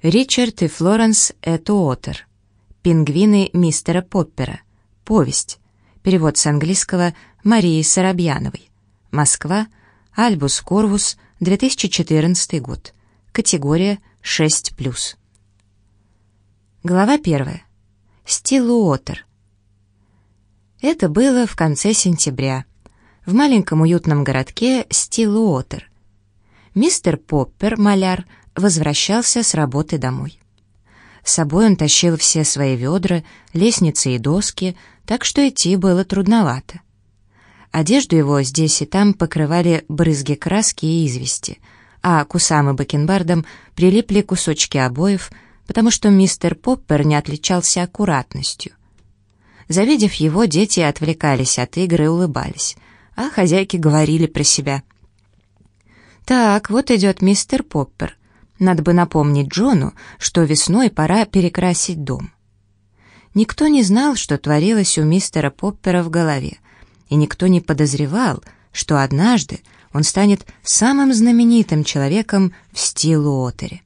Ричард и Флоренс Этуотер. Пингвины мистера Поппера. Повесть. Перевод с английского Марии Соробьяновой. Москва. Альбус Корвус, 2014 год. Категория 6+. Глава 1. Стиллуотер. Это было в конце сентября, в маленьком уютном городке Стиллуотер. Мистер Поппер, маляр, возвращался с работы домой. С собой он тащил все свои ведра, лестницы и доски, так что идти было трудновато. Одежду его здесь и там покрывали брызги краски и извести, а к усам и бакенбардам прилипли кусочки обоев, потому что мистер Поппер не отличался аккуратностью. Завидев его, дети отвлекались от игр и улыбались, а хозяйки говорили про себя: «Так, вот идет мистер Поппер. Надо бы напомнить Джону, что весной пора перекрасить дом». Никто не знал, что творилось у мистера Поппера в голове, и никто не подозревал, что однажды он станет самым знаменитым человеком в Стиллуотере.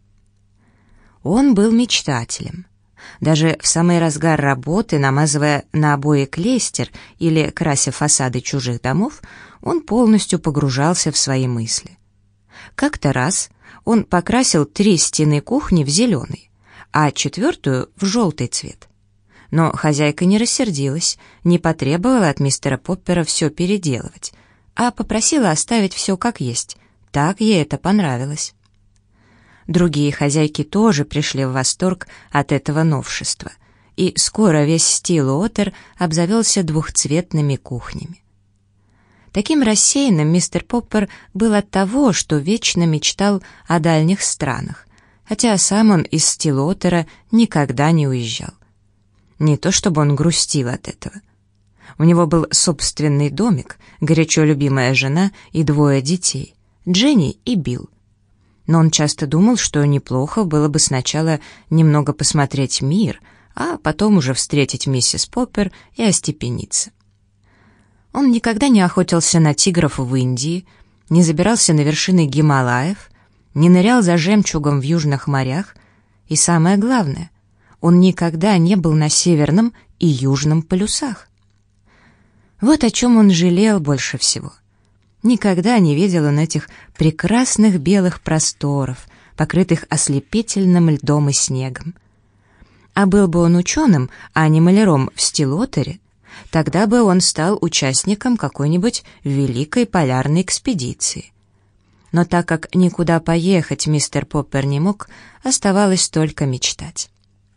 Он был мечтателем. Даже в самый разгар работы, намазывая на обои клейстер или крася фасады чужих домов, он полностью погружался в свои мысли. Как-то раз он покрасил 3 стены кухни в зеленый, а 4-ю в желтый цвет. Но хозяйка не рассердилась, не потребовала от мистера Поппера все переделывать, а попросила оставить все как есть. Так ей это понравилось. Другие хозяйки тоже пришли в восторг от этого новшества, и скоро весь Стиллуотер обзавелся двухцветными кухнями. Таким рассеянным мистер Поппер был от того, что вечно мечтал о дальних странах, хотя сам он из Стиллуотера никогда не уезжал. Не то чтобы он грустил от этого. У него был собственный домик, горячо любимая жена и 2 детей, Дженни и Билл. Но он часто думал, что неплохо было бы сначала немного посмотреть мир, а потом уже встретить миссис Поппер и остепениться. Он никогда не охотился на тигров в Индии, не забирался на вершины Гималаев, не нырял за жемчугом в южных морях, и самое главное, он никогда не был на северном и южном полюсах. Вот о чем он жалел больше всего. Никогда не видел он этих прекрасных белых просторов, покрытых ослепительным льдом и снегом. А был бы он ученым, а не маляром в Стиллуотере, тогда бы он стал участником какой-нибудь великой полярной экспедиции. Но так как никуда поехать мистер Поппер не мог, оставалось только мечтать.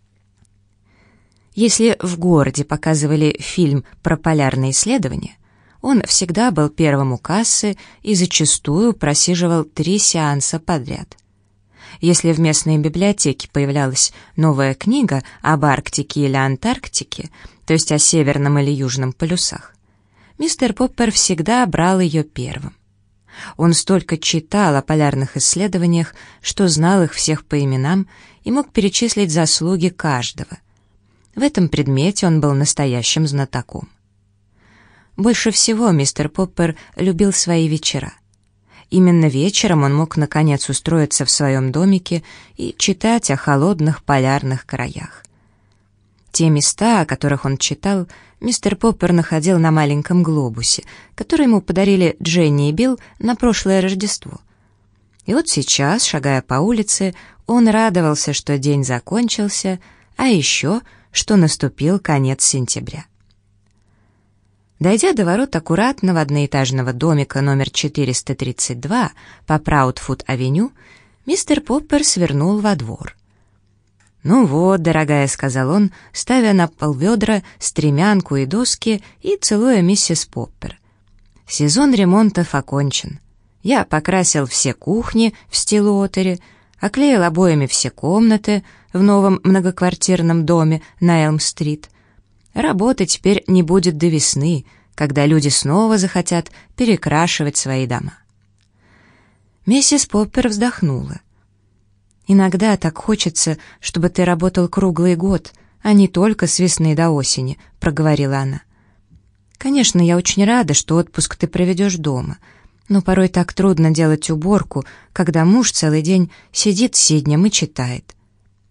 Если в городе показывали фильм про полярные исследования, он всегда был первым у кассы и зачастую просиживал 3 сеанса подряд. Если в местной библиотеке появлялась новая книга об Арктике или Антарктике, то есть о северном или южном полюсах, мистер Поппер всегда брал ее первым. Он столько читал о полярных исследованиях, что знал их всех по именам и мог перечислить заслуги каждого. В этом предмете он был настоящим знатоком. Больше всего мистер Поппер любил свои вечера. Именно вечером он мог наконец устроиться в своем домике и читать о холодных полярных краях. Те места, о которых он читал, мистер Поппер находил на маленьком глобусе, который ему подарили Дженни и Билл на прошлое Рождество. И вот сейчас, шагая по улице, он радовался, что день закончился, а еще, что наступил конец сентября. Дойдя до ворот аккуратного одноэтажного домика номер 432 по Праудфуд-авеню, мистер Поппер свернул во двор. «Ну вот, дорогая», — сказал он, ставя на пол ведра, стремянку и доски и целуя миссис Поппер. «Сезон ремонтов окончен. Я покрасил все кухни в Стиллуотере, оклеил обоями все комнаты в новом многоквартирном доме на Элм-стрит. Работы теперь не будет до весны, когда люди снова захотят перекрашивать свои дома». Миссис Поппер вздохнула. «Иногда так хочется, чтобы ты работал круглый год, а не только с весны до осени», — проговорила она. «Конечно, я очень рада, что отпуск ты проведешь дома, но порой так трудно делать уборку, когда муж целый день сидит сиднем и читает.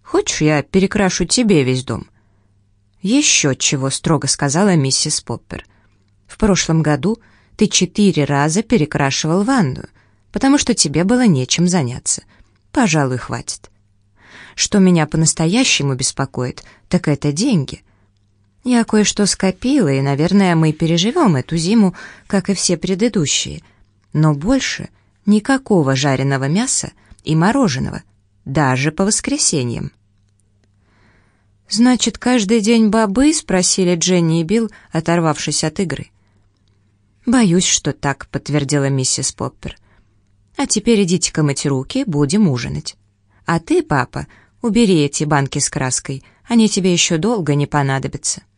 Хочешь, я перекрашу тебе весь дом?» «Еще чего», — строго сказала миссис Поппер. «В прошлом году ты 4 раза перекрашивал ванную, потому что тебе было нечем заняться. Пожалуй, хватит. Что меня по-настоящему беспокоит, так это деньги. Я кое-что скопила, и, наверное, мы переживем эту зиму, как и все предыдущие. Но больше никакого жареного мяса и мороженого, даже по воскресеньям». «Значит, каждый день бобы?» — спросили Дженни и Билл, оторвавшись от игры. «Боюсь, что так», — подтвердила миссис Поппер. «А теперь идите-ка мыть руки, будем ужинать. А ты, папа, убери эти банки с краской, они тебе еще долго не понадобятся».